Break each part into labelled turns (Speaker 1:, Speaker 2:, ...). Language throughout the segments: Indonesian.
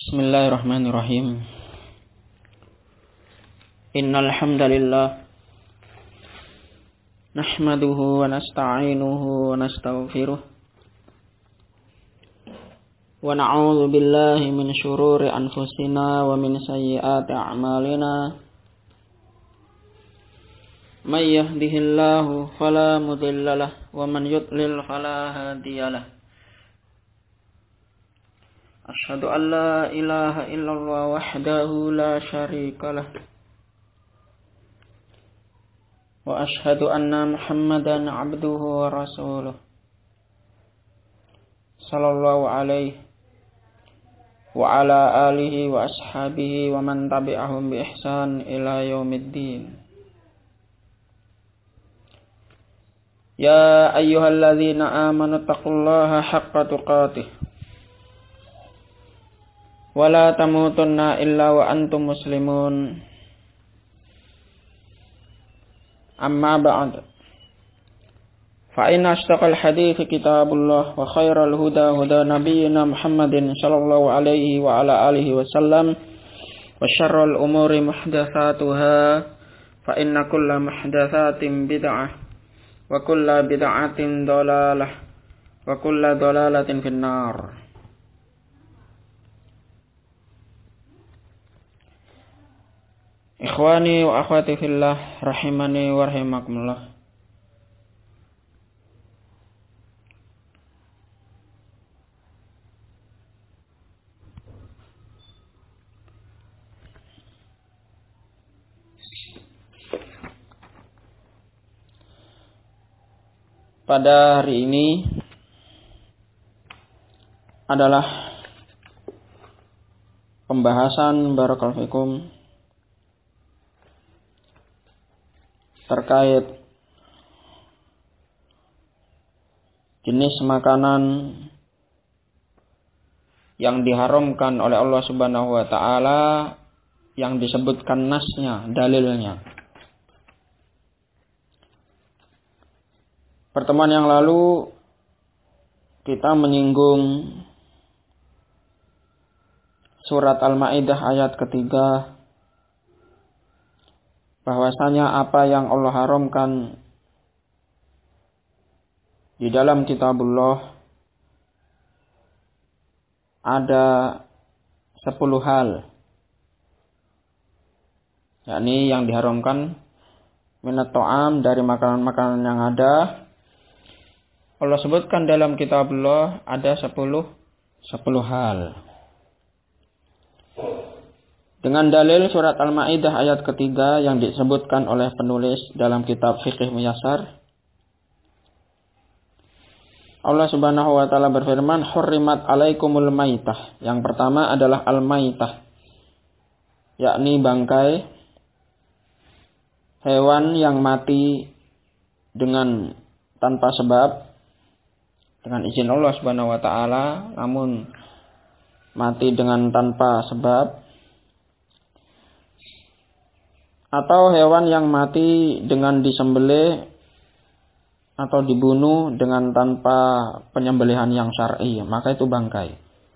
Speaker 1: Bismillahirrahmanirrahim. Innal hamdalillah nahmaduhu wa nasta'inuhu wa nastaghfiruh wa na'udzu billahi min shururi anfusina wa min sayyiati a'malina. May yahdihillahu fala mudilla lahu wa man yudlil fala hadiya lahu. Asyhadu an la ilaha illallah wahdahu la syarika lah. Wa asyhadu anna Muhammadan abduhu wa rasuluh. Sallallahu alaihi wa ala alihi wa ashabihi wa man tabi'ahum bi ihsan ila yaumiddin. Ya ayyuhalladzina amanu taqullaha haqqa tuqatih. Wala tamutunna illa wa antum muslimun. Amma ba'd. Fa inna ashtaqal hadithi kitabullah wa khairal huda huda nabiyyina Muhammadin sallallahu alaihi wa ala alihi wa sallam wa syarrul umuri muhdatsatuha fa inna kulla muhdatsatin bid'ah wa kulla bid'atin dhalalah wa kulla dhalalatin finnar. Ikhwani wa akhwati fillah rahimani wa rahimakumullah. Pada hari ini adalah pembahasan barakallahu fikum terkait jenis makanan yang diharamkan oleh Allah Subhanahu wa taala yang disebutkan nasnya, dalilnya. Pertemuan yang lalu kita menyinggung surat Al-Maidah ayat ketiga, bahwasanya apa yang Allah haramkan di dalam kitabullah ada 10 hal, yakni yang diharamkan minat ta'am, dari makanan-makanan yang ada. Allah sebutkan dalam kitabullah ada 10 hal. Dengan dalil surat Al-Maidah ayat ketiga yang disebutkan oleh penulis dalam kitab Fiqh Muyassar, Allah Subhanahu wa taala berfirman, "Hurrimat alaikumul maitah." Yang pertama adalah al-maitah, yakni bangkai hewan yang mati dengan tanpa sebab, dengan izin Allah Subhanahu wa taala, namun mati dengan tanpa sebab, atau hewan yang mati dengan disembelih atau dibunuh dengan tanpa penyembelihan yang syar'i, maka itu bangkai.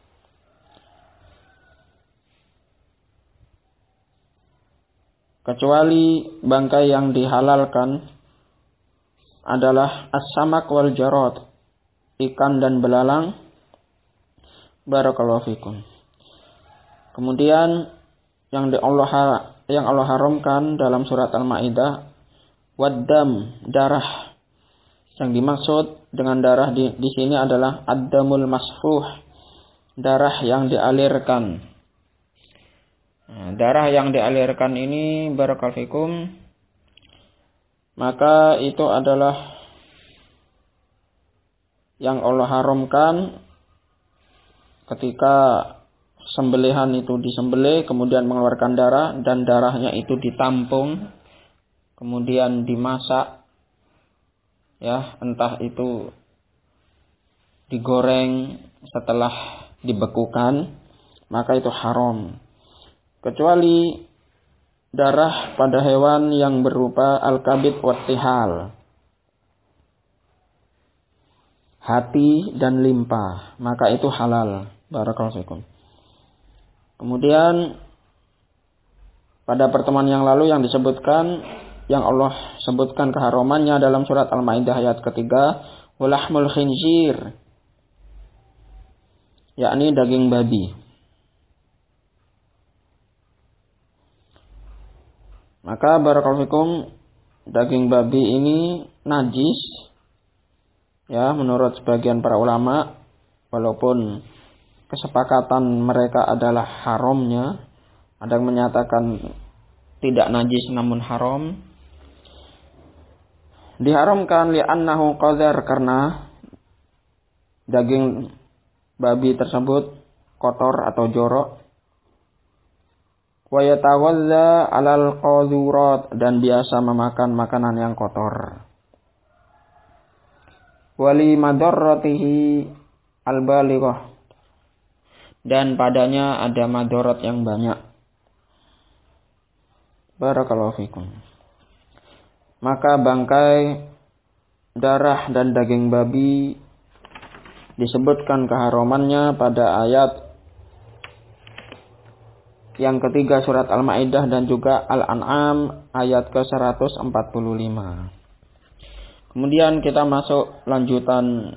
Speaker 1: Kecuali bangkai yang dihalalkan adalah as-samak wal jarad, ikan dan belalang. Barakallahu fikum. Kemudian yang Allah haramkan dalam surat Al-Maidah, waddam, darah. Yang dimaksud dengan darah di sini adalah ad-damul masfuh, darah yang dialirkan. Nah, darah yang dialirkan ini barakallahu fikum, maka itu adalah yang Allah haramkan ketika sembelihan itu disembelih, kemudian mengeluarkan darah, dan darahnya itu ditampung, kemudian dimasak, ya, entah itu digoreng setelah dibekukan, maka itu haram. Kecuali darah pada hewan yang berupa al-kabid wa tihal, hati dan limpa, maka itu halal. Barakallahu fikum. Kemudian pada pertemuan yang lalu yang disebutkan, yang Allah sebutkan keharamannya dalam surat Al-Maidah ayat ketiga, walahmul khinzir, yakni daging babi. Maka barakallahu fikum, daging babi ini najis, ya, menurut sebagian para ulama, walaupun kesepakatan mereka adalah haramnya. Ada yang menyatakan tidak najis namun haram. Diharamkan li'annahu qadhar, karena daging babi tersebut kotor atau jorok. Wa yatawadza 'alal qadhurat, dan biasa memakan makanan yang kotor. Wali madarratihi al-balighah, dan padanya ada madarat yang banyak. Barakallahu fikum. Maka bangkai, darah dan daging babi disebutkan keharamannya pada ayat yang ketiga surat Al-Maidah dan juga Al-An'am ayat ke-145. Kemudian kita masuk lanjutan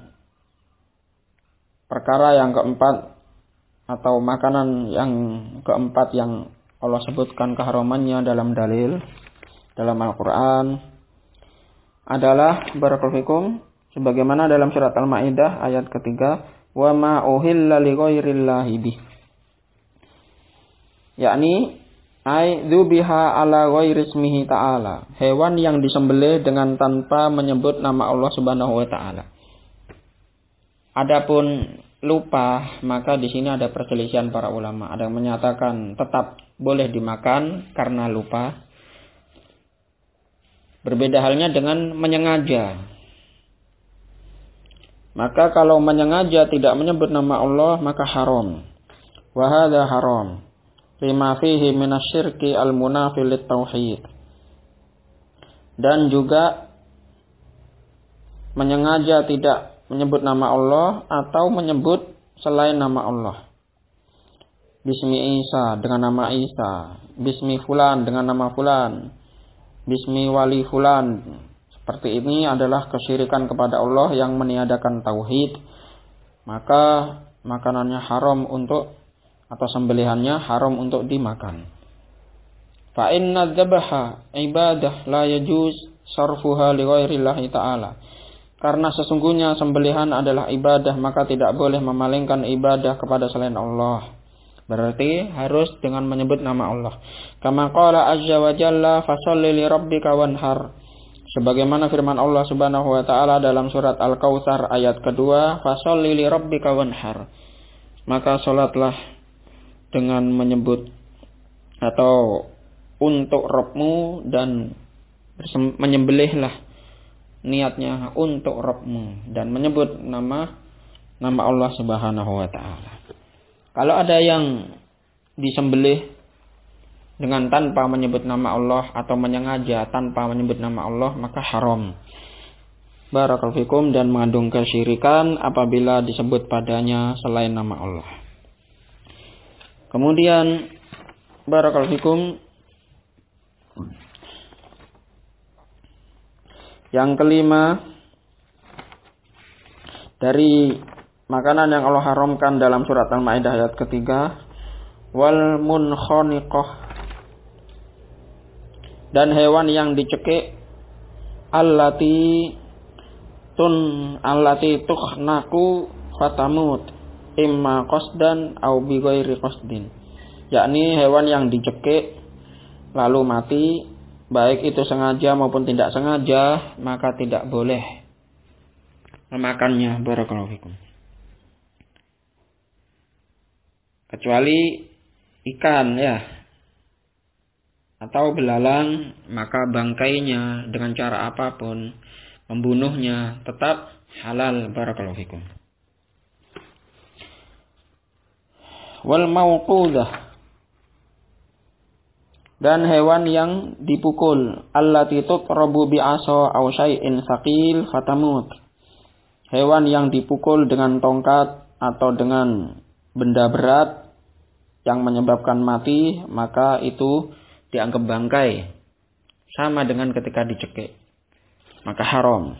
Speaker 1: perkara yang keempat, atau makanan yang keempat yang Allah sebutkan keharamannya dalam dalil, dalam Al-Quran, adalah barakallahu fikum, sebagaimana dalam surat Al-Maidah ayat ketiga, wa ma uhilla li ghairillahi bih, yakni ai dzubiha ala ghairi ismihi ta'ala, hewan yang disembelih dengan tanpa menyebut nama Allah Subhanahu wa taala. Adapun lupa, maka di sini ada perselisihan para ulama. Ada yang menyatakan tetap boleh dimakan karena lupa. Berbeda halnya dengan menyengaja. Maka kalau menyengaja tidak menyebut nama Allah, maka haram. Wa hadza haram lima fihi minasyirki al-munafi lit-tauhid. Dan juga menyengaja tidak menyebut nama Allah atau menyebut selain nama Allah. Bismi Isa dengan nama Isa, bismi fulan dengan nama fulan, bismi wali fulan. Seperti ini adalah kesyirikan kepada Allah yang meniadakan tauhid. Maka makanannya haram untuk, atau sembelihannya haram untuk dimakan. Fa inna dzabaha ibadah la yajuz sarfuha li ghairillahi ta'ala. Karena sesungguhnya sembelihan adalah ibadah, maka tidak boleh memalingkan ibadah kepada selain Allah. Berarti harus dengan menyebut nama Allah. Kama qala azza wa jalla fasholli li rabbika wanhar. Sebagaimana firman Allah Subhanahu wa taala dalam surat Al-Kautsar ayat kedua, fasholli li rabbika wanhar. Maka salatlah dengan menyebut atau untuk Rabbmu, dan menyembelihlah, niatnya untuk Rabbmu, dan menyebut nama Allah Subhanahu wa taala. Kalau ada yang disembelih dengan tanpa menyebut nama Allah atau menyengaja tanpa menyebut nama Allah, maka haram. Barakallahu fikum, dan mengandung kesyirikan apabila disebut padanya selain nama Allah. Kemudian barakallahu fikum, yang kelima dari makanan yang Allah haramkan dalam surat Al-Maidah ayat ketiga, wal munkhaniqah, dan hewan yang dicekik, allati tukhnaku fatamut imma qasdan au bi ghairi qasdin, yakni hewan yang dicekik lalu mati, baik itu sengaja maupun tidak sengaja, maka tidak boleh memakannya. Barakallahu fikum. Kecuali ikan, ya, atau belalang, maka bangkainya dengan cara apapun, membunuhnya tetap halal. Barakallahu fikum. Wal mauqudah, dan hewan yang dipukul, allati tutrabu bi'asa aw syai'in thaqil fatamut, hewan yang dipukul dengan tongkat atau dengan benda berat yang menyebabkan mati, maka itu dianggap bangkai. Sama dengan ketika dicekik. Maka haram.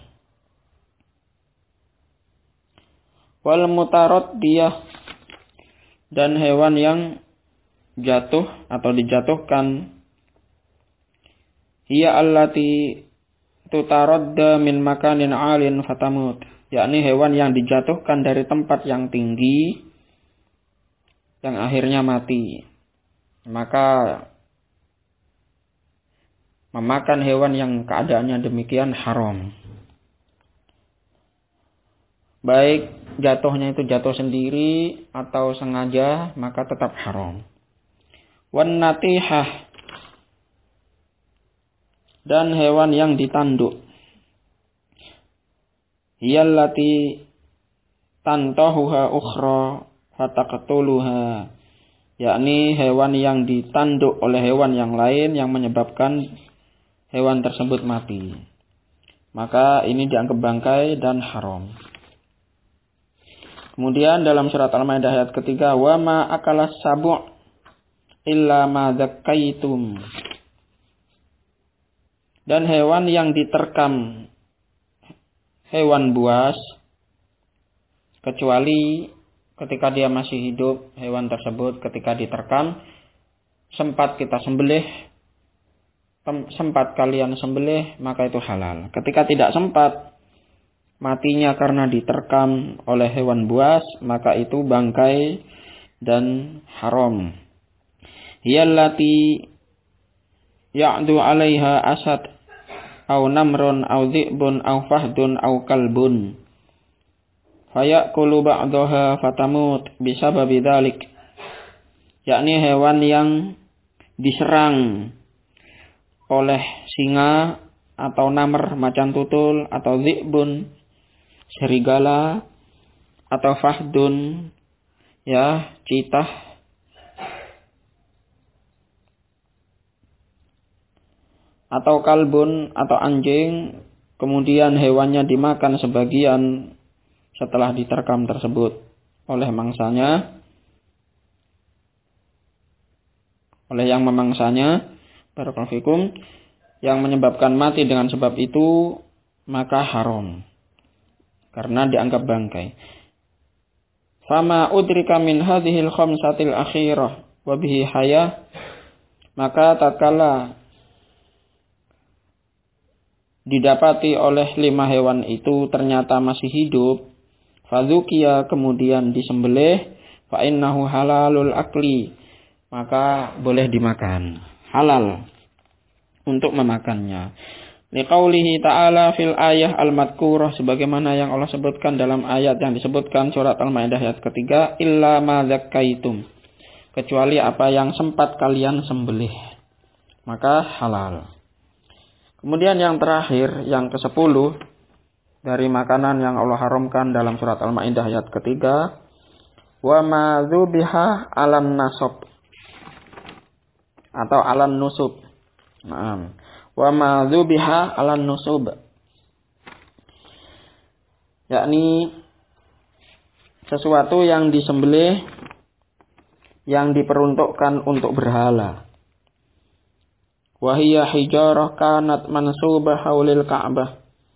Speaker 1: Wal mutaraddiyah, dan hewan yang jatuh atau dijatuhkan, hiya allati tutaradda min makanin 'alin fatamut, yakni hewan yang dijatuhkan dari tempat yang tinggi yang akhirnya mati. Maka memakan hewan yang keadaannya demikian haram. Baik jatuhnya itu jatuh sendiri atau sengaja, maka tetap haram. Wan natihah, dan hewan yang ditanduk, hiyallati tantahuha ukhra fataqtuluha, yakni hewan yang ditanduk oleh hewan yang lain yang menyebabkan hewan tersebut mati. Maka ini dianggap bangkai dan haram. Kemudian dalam surat Al-Maidah ayat ketiga, wa ma akalas sabu' illa ma zakkaitum, dan hewan yang diterkam hewan buas, kecuali ketika dia masih hidup, hewan tersebut ketika diterkam sempat kita sembelih, sempat kalian sembelih, maka itu halal. Ketika tidak sempat, matinya karena diterkam oleh hewan buas, maka itu bangkai dan haram. Hiyallati ya'du 'alaiha asad au namrun au dhi'bun au fahdun au kalbun fayakulu ba'daha fatamut bisababi dzalik, yakni hewan yang diserang oleh singa atau namr macan tutul atau dhi'bun serigala atau fahdun ya citah atau kalbun atau anjing, kemudian hewannya dimakan sebagian setelah diterkam tersebut oleh mangsanya, oleh yang memangsanya, barakallahu fikum, yang menyebabkan mati dengan sebab itu, maka haram karena dianggap bangkai. Fama udrika min hadhil khamsatil akhirah wa bihi hayah, maka tatkala didapati oleh 5 hewan itu ternyata masih hidup, fadzukiya, kemudian disembelih, fa innahu halalul akli, maka boleh dimakan, halal untuk memakannya. Liqaulihi ta'ala fil ayah al-madkurah, sebagaimana yang Allah sebutkan dalam ayat yang disebutkan surat Al-Maidah ayat ketiga, illa ma zakkaitum, kecuali apa yang sempat kalian sembelih, maka halal. Kemudian yang terakhir, yang ke-10 dari makanan yang Allah haramkan dalam surat Al-Maidah ayat ketiga, wa ma dzubiha 'alan nasab atau 'alan nusub. Wa ma dzubiha 'alan nusub, yakni sesuatu yang disembelih yang diperuntukkan untuk berhala. Wa hiya hijarah kanat mansubah haulil Ka'bah.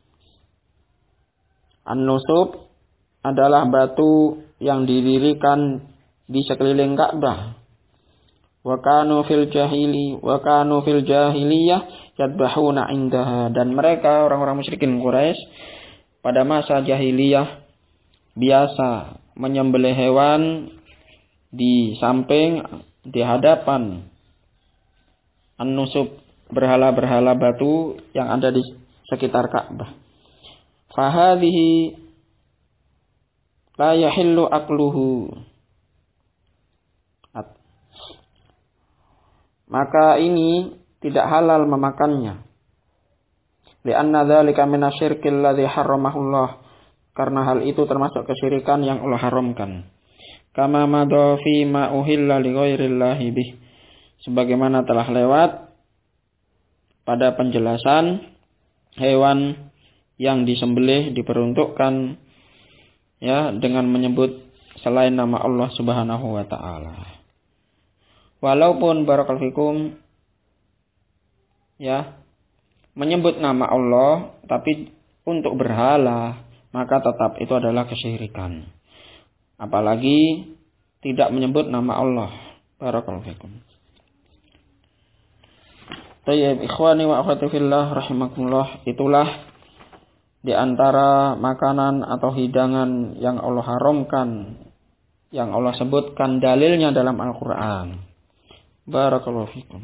Speaker 1: An-nusub adalah batu yang didirikan di sekeliling Ka'bah. Wa kanu fil jahiliyah yadbahuna indaha, dan mereka orang-orang musyrikin Quraisy pada masa jahiliyah biasa menyembelih hewan di samping, di hadapan an-nusub, berhala-berhala batu yang ada di sekitar Ka'bah. Fahadhihi la yahillu akluhu, maka ini tidak halal memakannya. Li'anna dzalika minasyirkil ladzi harramahullah, karena hal itu termasuk kesyirikan yang Allah haramkan. Kama madha fi ma uhilla li ghairillahi bih, sebagaimana telah lewat pada penjelasan hewan yang disembelih diperuntukkan ya dengan menyebut selain nama Allah Subhanahu wa taala. Walaupun barakallahu fikum ya menyebut nama Allah tapi untuk berhala, maka tetap itu adalah kesyirikan. Apalagi tidak menyebut nama Allah. Barakallahu fikum. Tayyib ikhwani wa akhwati fillah rahimakumullah, itulah di antara makanan atau hidangan yang Allah haramkan, yang Allah sebutkan dalilnya dalam Al-Qur'an. Barakallahu fikum.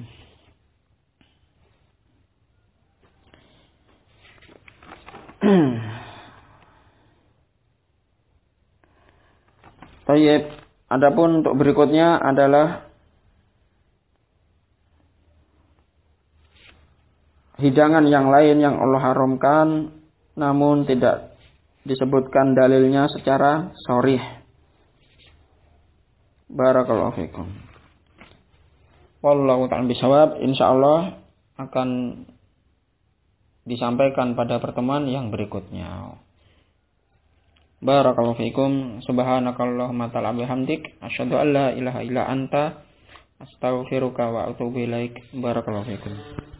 Speaker 1: Tayyib, adapun untuk berikutnya adalah hidangan yang lain yang Allah haramkan namun tidak disebutkan dalilnya secara sharih. Barakallahu fikum. Wallahu ta'ala bisawab. Insyaallah akan disampaikan pada pertemuan yang berikutnya. Barakallahu fikum. Subhanakallahumma ta'ala bihamdik asyhadu an la ilaha illa anta astaghfiruka wa atubu ilaik. Barakallahu fikum.